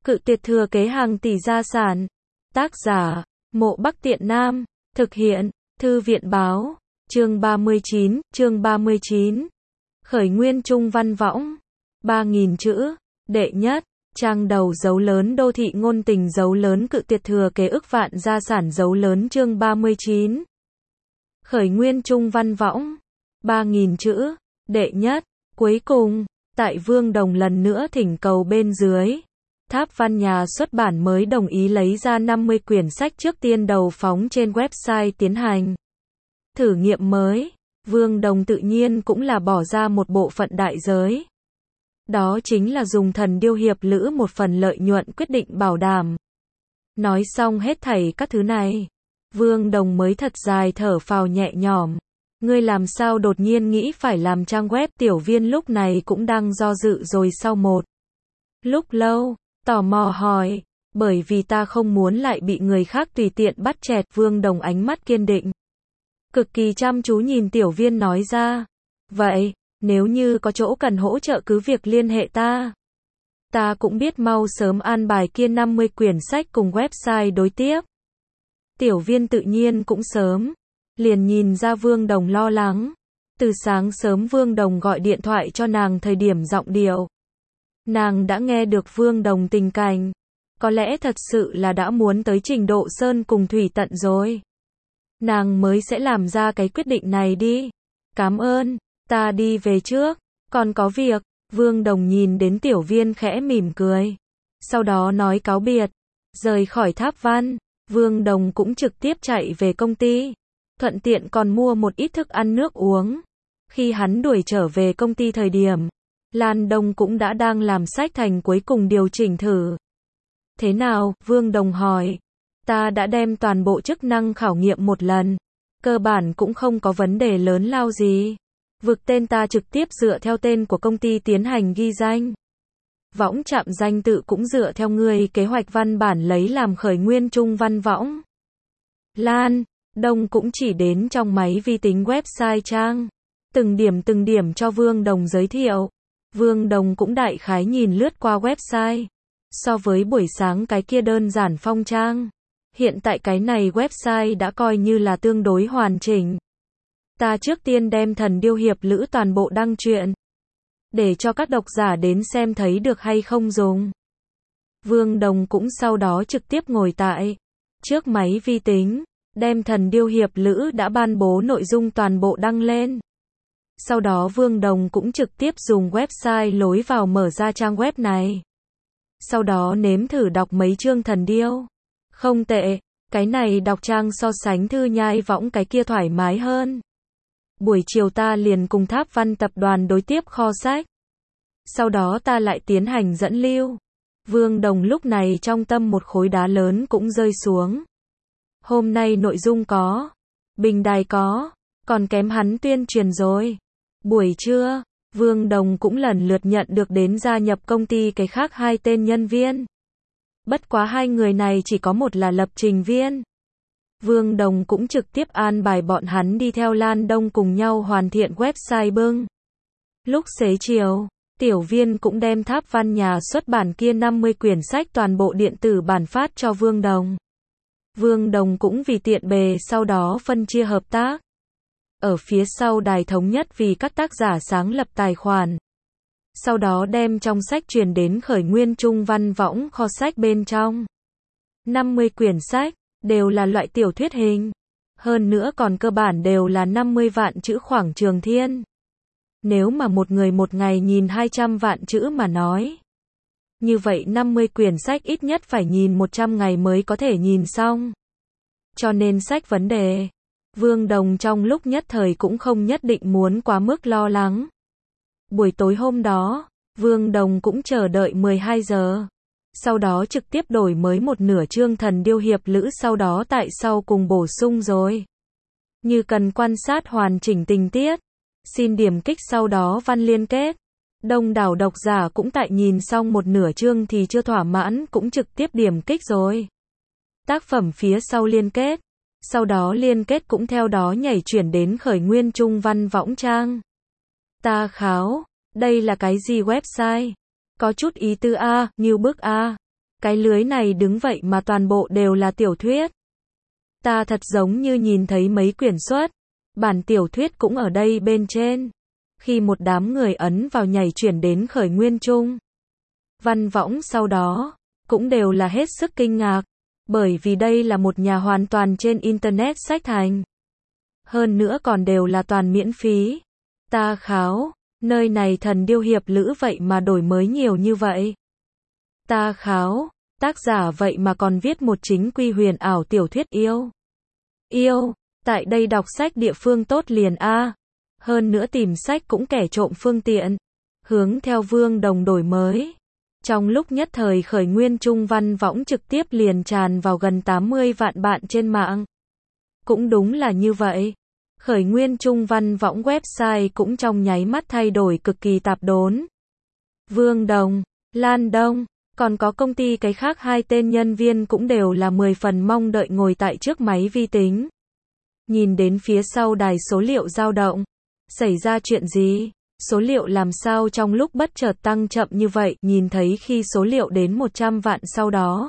Cự tuyệt thừa kế hàng tỷ gia sản. Tác giả, Mộ Bắc Tiện Nam. Thực hiện, Thư viện báo. Chương 39. Khởi nguyên Trung Văn Võng. 3.000 chữ. Đệ nhất. Trang đầu dấu lớn đô thị ngôn tình dấu lớn cự tuyệt thừa kế ức vạn gia sản dấu lớn chương 39. Khởi nguyên Trung Văn Võng. 3.000 chữ. Đệ nhất. Cuối cùng, tại Vương Đồng lần nữa thỉnh cầu bên dưới. Tháp Văn nhà xuất bản mới đồng ý lấy ra 50 quyển sách trước tiên đầu phóng trên website tiến hành thử nghiệm mới. Vương Đồng tự nhiên cũng là bỏ ra một bộ phận đại giới. Đó chính là dùng Thần Điêu Hiệp Lữ một phần lợi nhuận quyết định bảo đảm. Nói xong hết thảy các thứ này, Vương Đồng mới thật dài thở phào nhẹ nhõm. Ngươi làm sao đột nhiên nghĩ phải làm trang web? Tiểu Viên lúc này cũng đang do dự rồi sau một lúc lâu, tò mò hỏi, bởi vì ta không muốn lại bị người khác tùy tiện bắt chẹt. Vương Đồng ánh mắt kiên định, cực kỳ chăm chú nhìn Tiểu Viên nói ra, vậy, nếu như có chỗ cần hỗ trợ cứ việc liên hệ ta. Ta cũng biết mau sớm an bài kia 50 quyển sách cùng website đối tiếp. Tiểu Viên tự nhiên cũng sớm liền nhìn ra Vương Đồng lo lắng. Từ sáng sớm Vương Đồng gọi điện thoại cho nàng thời điểm giọng điệu, nàng đã nghe được Vương Đồng tình cảnh. Có lẽ thật sự là đã muốn tới trình độ sơn cùng thủy tận rồi. Nàng mới sẽ làm ra cái quyết định này đi. Cảm ơn, ta đi về trước, còn có việc. Vương Đồng nhìn đến Tiểu Viên khẽ mỉm cười. Sau đó nói cáo biệt, rời khỏi Tháp Văn. Vương Đồng cũng trực tiếp chạy về công ty. Thuận tiện còn mua một ít thức ăn nước uống. Khi hắn đuổi trở về công ty thời điểm, Lan Đông cũng đã đang làm sách thành cuối cùng điều chỉnh thử. Thế nào? Vương Đồng hỏi. Ta đã đem toàn bộ chức năng khảo nghiệm một lần. Cơ bản cũng không có vấn đề lớn lao gì. Vực tên ta trực tiếp dựa theo tên của công ty tiến hành ghi danh. Võng trạm danh tự cũng dựa theo người kế hoạch văn bản lấy làm khởi nguyên Trung Văn Võng. Lan Đông cũng chỉ đến trong máy vi tính website trang. Từng điểm cho Vương Đồng giới thiệu. Vương Đồng cũng đại khái nhìn lướt qua website. So với buổi sáng cái kia đơn giản phong trang, hiện tại cái này website đã coi như là tương đối hoàn chỉnh. Ta trước tiên đem Thần Điêu Hiệp Lữ toàn bộ đăng truyện, để cho các độc giả đến xem thấy được hay không dùng. Vương Đồng cũng sau đó trực tiếp ngồi tại trước máy vi tính, đem Thần Điêu Hiệp Lữ đã ban bố nội dung toàn bộ đăng lên. Sau đó Vương Đồng cũng trực tiếp dùng website lối vào mở ra trang web này. Sau đó nếm thử đọc mấy chương Thần Điêu. Không tệ, cái này đọc trang so sánh Thư Nhai Võng cái kia thoải mái hơn. Buổi chiều ta liền cùng Tháp Văn tập đoàn đối tiếp kho sách. Sau đó ta lại tiến hành dẫn lưu. Vương Đồng lúc này trong tâm một khối đá lớn cũng rơi xuống. Hôm nay nội dung có, bình đài có, còn kém hắn tuyên truyền rồi. Buổi trưa, Vương Đồng cũng lần lượt nhận được đến gia nhập công ty cái khác 2 tên nhân viên. Bất quá 2 người này chỉ có một là lập trình viên. Vương Đồng cũng trực tiếp an bài bọn hắn đi theo Lan Đông cùng nhau hoàn thiện website bưng. Lúc xế chiều, Tiểu Viên cũng đem Tháp Văn nhà xuất bản kia 50 quyển sách toàn bộ điện tử bản phát cho Vương Đồng. Vương Đồng cũng vì tiện bề sau đó phân chia hợp tác. Ở phía sau đài thống nhất vì các tác giả sáng lập tài khoản. Sau đó đem trong sách truyền đến khởi nguyên Trung Văn Võng kho sách bên trong. 50 quyển sách, đều là loại tiểu thuyết hình. Hơn nữa còn cơ bản đều là 50 vạn chữ khoảng trường thiên. Nếu mà một người một ngày nhìn 200 vạn chữ mà nói. Như vậy 50 quyển sách ít nhất phải nhìn 100 ngày mới có thể nhìn xong. Cho nên sách vấn đề. Vương Đồng trong lúc nhất thời cũng không nhất định muốn quá mức lo lắng. Buổi tối hôm đó, Vương Đồng cũng chờ đợi 12 giờ. Sau đó trực tiếp đổi mới một nửa chương Thần Điêu Hiệp Lữ sau đó tại sau cùng bổ sung rồi. Như cần quan sát hoàn chỉnh tình tiết, xin điểm kích sau đó văn liên kết. Đông đảo độc giả cũng tại nhìn xong một nửa chương thì chưa thỏa mãn cũng trực tiếp điểm kích rồi. Tác phẩm phía sau liên kết. Sau đó liên kết cũng theo đó nhảy chuyển đến khởi nguyên Trung Văn Võng trang. Ta kháo, đây là cái gì website? Có chút ý tư a, như bức a. Cái lưới này đứng vậy mà toàn bộ đều là tiểu thuyết. Ta thật giống như nhìn thấy mấy quyển xuất. Bản tiểu thuyết cũng ở đây bên trên. Khi một đám người ấn vào nhảy chuyển đến khởi nguyên chung. Văn Võng sau đó, cũng đều là hết sức kinh ngạc. Bởi vì đây là một nhà hoàn toàn trên Internet sách thành. Hơn nữa còn đều là toàn miễn phí. Ta kháo, nơi này thần điêu hiệp lữ vậy mà đổi mới nhiều như vậy. Ta kháo, tác giả vậy mà còn viết một chính quy huyền ảo tiểu thuyết yêu. Yêu, tại đây đọc sách địa phương tốt liền a. Hơn nữa tìm sách cũng kẻ trộm phương tiện. Hướng theo Vương Đồng đổi mới. Trong lúc nhất thời khởi nguyên chung Văn Võng trực tiếp liền tràn vào gần 80 vạn bạn trên mạng. Cũng đúng là như vậy. Khởi nguyên chung Văn Võng website cũng trong nháy mắt thay đổi cực kỳ tạp đốn. Vương Đồng, Lan Đông, còn có công ty cái khác hai tên nhân viên cũng đều là 10 phần mong đợi ngồi tại trước máy vi tính. Nhìn đến phía sau đài số liệu dao động. Xảy ra chuyện gì? Số liệu làm sao trong lúc bất chợt tăng chậm như vậy, nhìn thấy khi số liệu đến 100 vạn sau đó.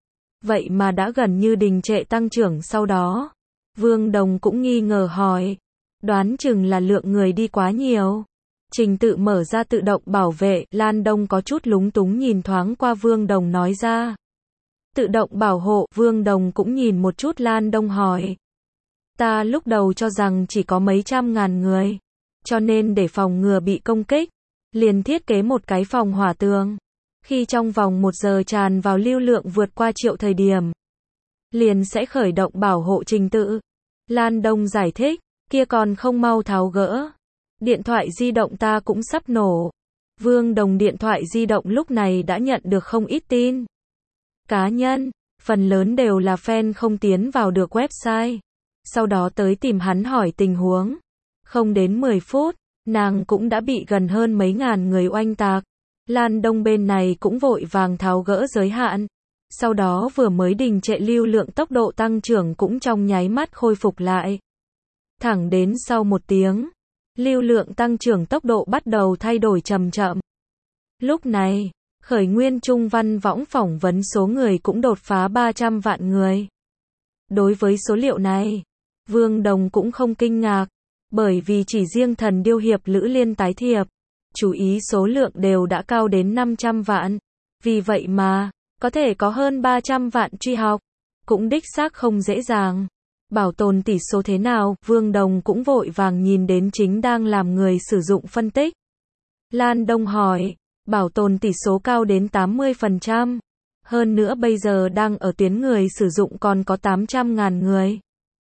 Vậy mà đã gần như đình trệ tăng trưởng sau đó. Vương Đồng cũng nghi ngờ hỏi. Đoán chừng là lượng người đi quá nhiều. Trình tự mở ra tự động bảo vệ, Lan Đông có chút lúng túng nhìn thoáng qua Vương Đồng nói ra. Tự động bảo hộ, Vương Đồng cũng nhìn một chút Lan Đông hỏi. Ta lúc đầu cho rằng chỉ có mấy trăm ngàn người. Cho nên để phòng ngừa bị công kích, liền thiết kế một cái phòng hỏa tường. Khi trong vòng 1 giờ tràn vào lưu lượng vượt qua triệu thời điểm, liền sẽ khởi động bảo hộ trình tự. Lan Đông giải thích, kia còn không mau tháo gỡ. Điện thoại di động ta cũng sắp nổ. Vương Đồng điện thoại di động lúc này đã nhận được không ít tin. Cá nhân, phần lớn đều là fan không tiến vào được website. Sau đó tới tìm hắn hỏi tình huống. Không đến 10 phút, nàng cũng đã bị gần hơn mấy ngàn người oanh tạc. Lan Đông bên này cũng vội vàng tháo gỡ giới hạn. Sau đó vừa mới đình trệ lưu lượng tốc độ tăng trưởng cũng trong nháy mắt khôi phục lại. Thẳng đến sau 1 tiếng, lưu lượng tăng trưởng tốc độ bắt đầu thay đổi chậm chậm. Lúc này, khởi nguyên chung Văn Võng phỏng vấn số người cũng đột phá 300 vạn người. Đối với số liệu này, Vương Đồng cũng không kinh ngạc. Bởi vì chỉ riêng thần điêu hiệp lữ liên tái thiệp, chú ý số lượng đều đã cao đến 500 vạn. Vì vậy mà, có thể có hơn 300 vạn truy học, cũng đích xác không dễ dàng. Bảo tồn tỷ số thế nào, Vương Đồng cũng vội vàng nhìn đến chính đang làm người sử dụng phân tích. Lan Đông hỏi, bảo tồn tỷ số cao đến 80%. Hơn nữa bây giờ đang ở tuyến người sử dụng còn có 800.000 người.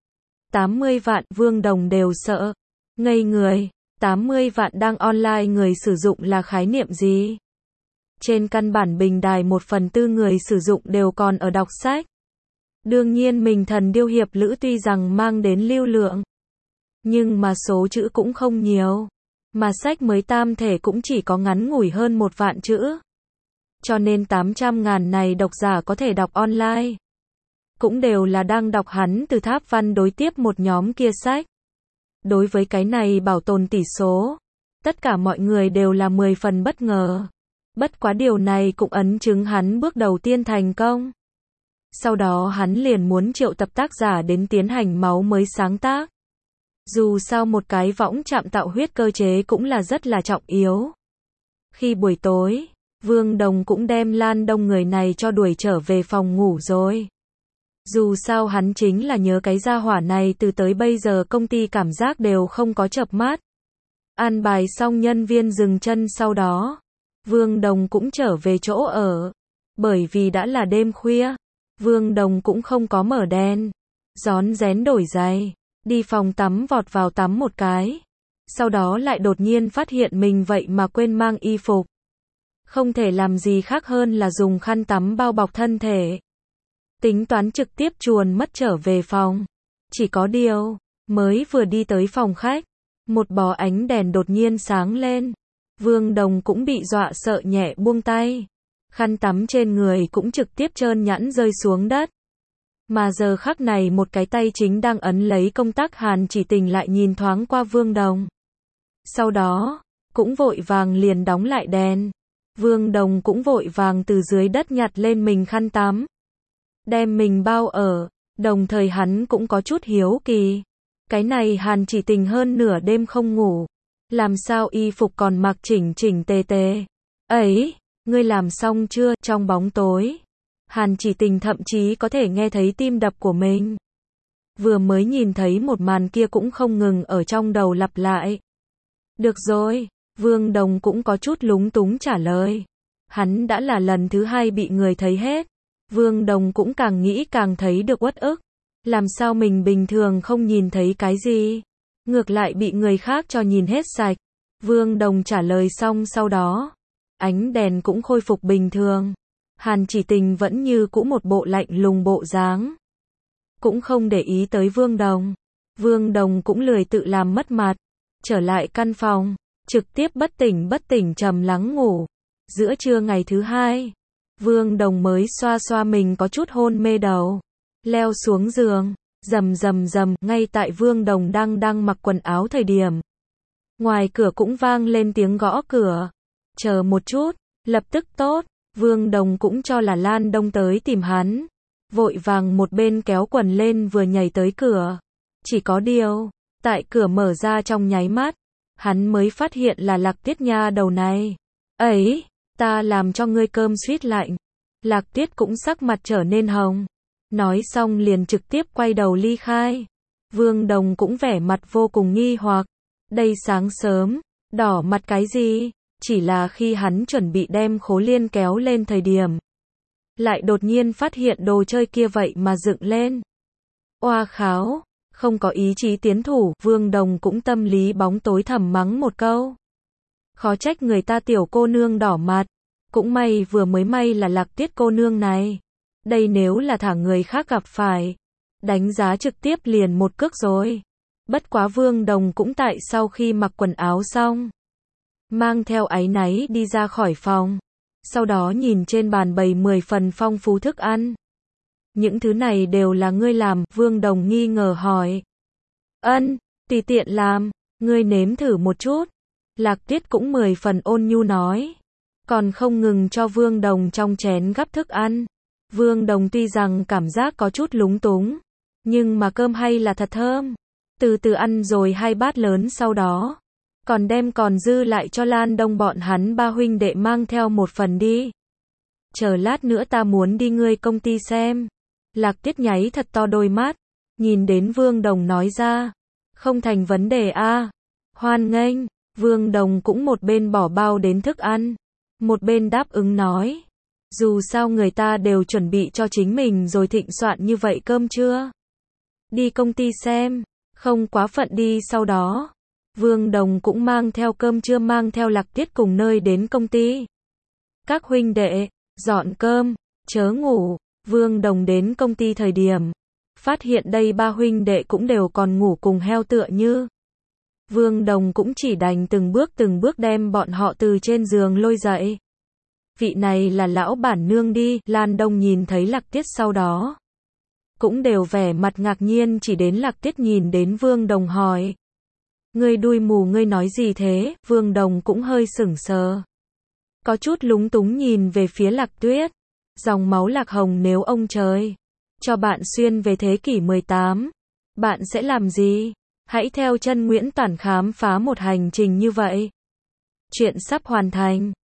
80 vạn, Vương Đồng đều sợ. Ngây người, 80 vạn đang online người sử dụng là khái niệm gì? Trên căn bản bình đài 1/4 người sử dụng đều còn ở đọc sách. Đương nhiên mình thần điêu hiệp lữ tuy rằng mang đến lưu lượng, nhưng mà số chữ cũng không nhiều. Mà sách mới tam thể cũng chỉ có ngắn ngủi hơn 1 vạn chữ. Cho nên 800.000 này độc giả có thể đọc online. Cũng đều là đang đọc hắn từ Tháp Văn đối tiếp một nhóm kia sách. Đối với cái này bảo tồn tỷ số, tất cả mọi người đều là 10 phần bất ngờ. Bất quá điều này cũng ấn chứng hắn bước đầu tiên thành công. Sau đó hắn liền muốn triệu tập tác giả đến tiến hành máu mới sáng tác. Dù sao một cái võng chạm tạo huyết cơ chế cũng là rất là trọng yếu. Khi buổi tối, Vương Đồng cũng đem Lan Đông người này cho đuổi trở về phòng ngủ rồi. Dù sao hắn chính là nhớ cái gia hỏa này từ tới bây giờ công ty cảm giác đều không có chợp mắt. An bài xong nhân viên dừng chân sau đó. Vương Đồng cũng trở về chỗ ở. Bởi vì đã là đêm khuya. Vương Đồng cũng không có mở đèn. Rón rén đổi giày. Đi phòng tắm vọt vào tắm một cái. Sau đó lại đột nhiên phát hiện mình vậy mà quên mang y phục. Không thể làm gì khác hơn là dùng khăn tắm bao bọc thân thể. Tính toán trực tiếp chuồn mất trở về phòng. Chỉ có điều, mới vừa đi tới phòng khách, một bó ánh đèn đột nhiên sáng lên. Vương Đồng cũng bị dọa sợ nhẹ buông tay. Khăn tắm trên người cũng trực tiếp trơn nhẵn rơi xuống đất. Mà giờ khắc này một cái tay chính đang ấn lấy công tắc Hàn Chỉ Tình lại nhìn thoáng qua Vương Đồng. Sau đó, cũng vội vàng liền đóng lại đèn. Vương Đồng cũng vội vàng từ dưới đất nhặt lên mình khăn tắm, đem mình bao ở, đồng thời hắn cũng có chút hiếu kỳ. Cái này Hàn Chỉ Tình hơn nửa đêm không ngủ, làm sao y phục còn mặc chỉnh chỉnh tề tề. Ấy, ngươi làm xong chưa? Trong bóng tối, Hàn Chỉ Tình thậm chí có thể nghe thấy tim đập của mình. Vừa mới nhìn thấy một màn kia cũng không ngừng ở trong đầu lặp lại. Được rồi, Vương Đồng cũng có chút lúng túng trả lời. Hắn đã là lần thứ 2 bị người thấy hết. Vương Đồng cũng càng nghĩ càng thấy được uất ức. Làm sao mình bình thường không nhìn thấy cái gì, ngược lại bị người khác cho nhìn hết sạch. Vương Đồng trả lời xong sau đó, ánh đèn cũng khôi phục bình thường. Hàn Chỉ Tình vẫn như cũ một bộ lạnh lùng bộ dáng, cũng không để ý tới Vương Đồng. Vương Đồng cũng lười tự làm mất mặt, trở lại căn phòng, trực tiếp bất tỉnh trầm lắng ngủ. Giữa trưa ngày thứ 2, Vương Đồng mới xoa xoa mình có chút hôn mê đầu, leo xuống giường, rầm rầm rầm, ngay tại Vương Đồng đang mặc quần áo thời điểm, ngoài cửa cũng vang lên tiếng gõ cửa. Chờ một chút, lập tức tốt. Vương Đồng cũng cho là Lan Đông tới tìm hắn, vội vàng một bên kéo quần lên vừa nhảy tới cửa. Chỉ có điều, tại cửa mở ra trong nháy mắt, hắn mới phát hiện là Lạc Tiết nha đầu này. Ấy, ta làm cho ngươi cơm suýt lạnh. Lạc Tiết cũng sắc mặt trở nên hồng, nói xong liền trực tiếp quay đầu ly khai. Vương Đồng cũng vẻ mặt vô cùng nghi hoặc, đây sáng sớm, đỏ mặt cái gì? Chỉ là khi hắn chuẩn bị đem Khố Liên kéo lên thời điểm, lại đột nhiên phát hiện đồ chơi kia vậy mà dựng lên. Oa kháo, không có ý chí tiến thủ. Vương Đồng cũng tâm lý bóng tối thầm mắng một câu. Khó trách người ta tiểu cô nương đỏ mặt. Cũng may vừa mới may là Lạc Tiết cô nương này. Đây nếu là thả người khác gặp phải, đánh giá trực tiếp liền một cước rồi. Bất quá Vương Đồng cũng tại sau khi mặc quần áo xong, mang theo áy náy đi ra khỏi phòng. Sau đó nhìn trên bàn bày 10 phần phong phú thức ăn. Những thứ này đều là ngươi làm? Vương Đồng nghi ngờ hỏi. Ân, tùy tiện làm, ngươi nếm thử một chút. Lạc Tiết cũng 10 phần ôn nhu nói. Còn không ngừng cho Vương Đồng trong chén gắp thức ăn. Vương Đồng tuy rằng cảm giác có chút lúng túng, nhưng mà cơm hay là thật thơm. Từ từ ăn rồi 2 bát lớn, sau đó còn đem còn dư lại cho Lan Đông bọn hắn 3 huynh đệ mang theo một phần đi. Chờ lát nữa ta muốn đi ngươi công ty xem. Lạc Tiết nháy thật to đôi mắt, nhìn đến Vương Đồng nói ra. Không thành vấn đề a, hoan nghênh. Vương Đồng cũng một bên bỏ bao đến thức ăn, một bên đáp ứng nói. Dù sao người ta đều chuẩn bị cho chính mình rồi, thịnh soạn như vậy cơm trưa. Đi công ty xem, không quá phận đi. Sau đó, Vương Đồng cũng mang theo cơm trưa, mang theo Lạc Tiết cùng nơi đến công ty. Các huynh đệ, dọn cơm, chớ ngủ. Vương Đồng đến công ty thời điểm, phát hiện đây 3 huynh đệ cũng đều còn ngủ cùng heo tựa như. Vương Đồng cũng chỉ đành từng bước đem bọn họ từ trên giường lôi dậy. Vị này là lão bản nương đi. Lan Đông nhìn thấy Lạc Tiết sau đó, cũng đều vẻ mặt ngạc nhiên. Chỉ đến Lạc Tiết nhìn đến Vương Đồng hỏi. Ngươi đuôi mù, ngươi nói gì thế? Vương Đồng cũng hơi sững sờ, có chút lúng túng nhìn về phía Lạc Tuyết. Dòng máu Lạc Hồng, nếu ông trời cho bạn xuyên về thế kỷ 18, bạn sẽ làm gì? Hãy theo chân Nguyễn Toản khám phá một hành trình như vậy. Chuyện sắp hoàn thành.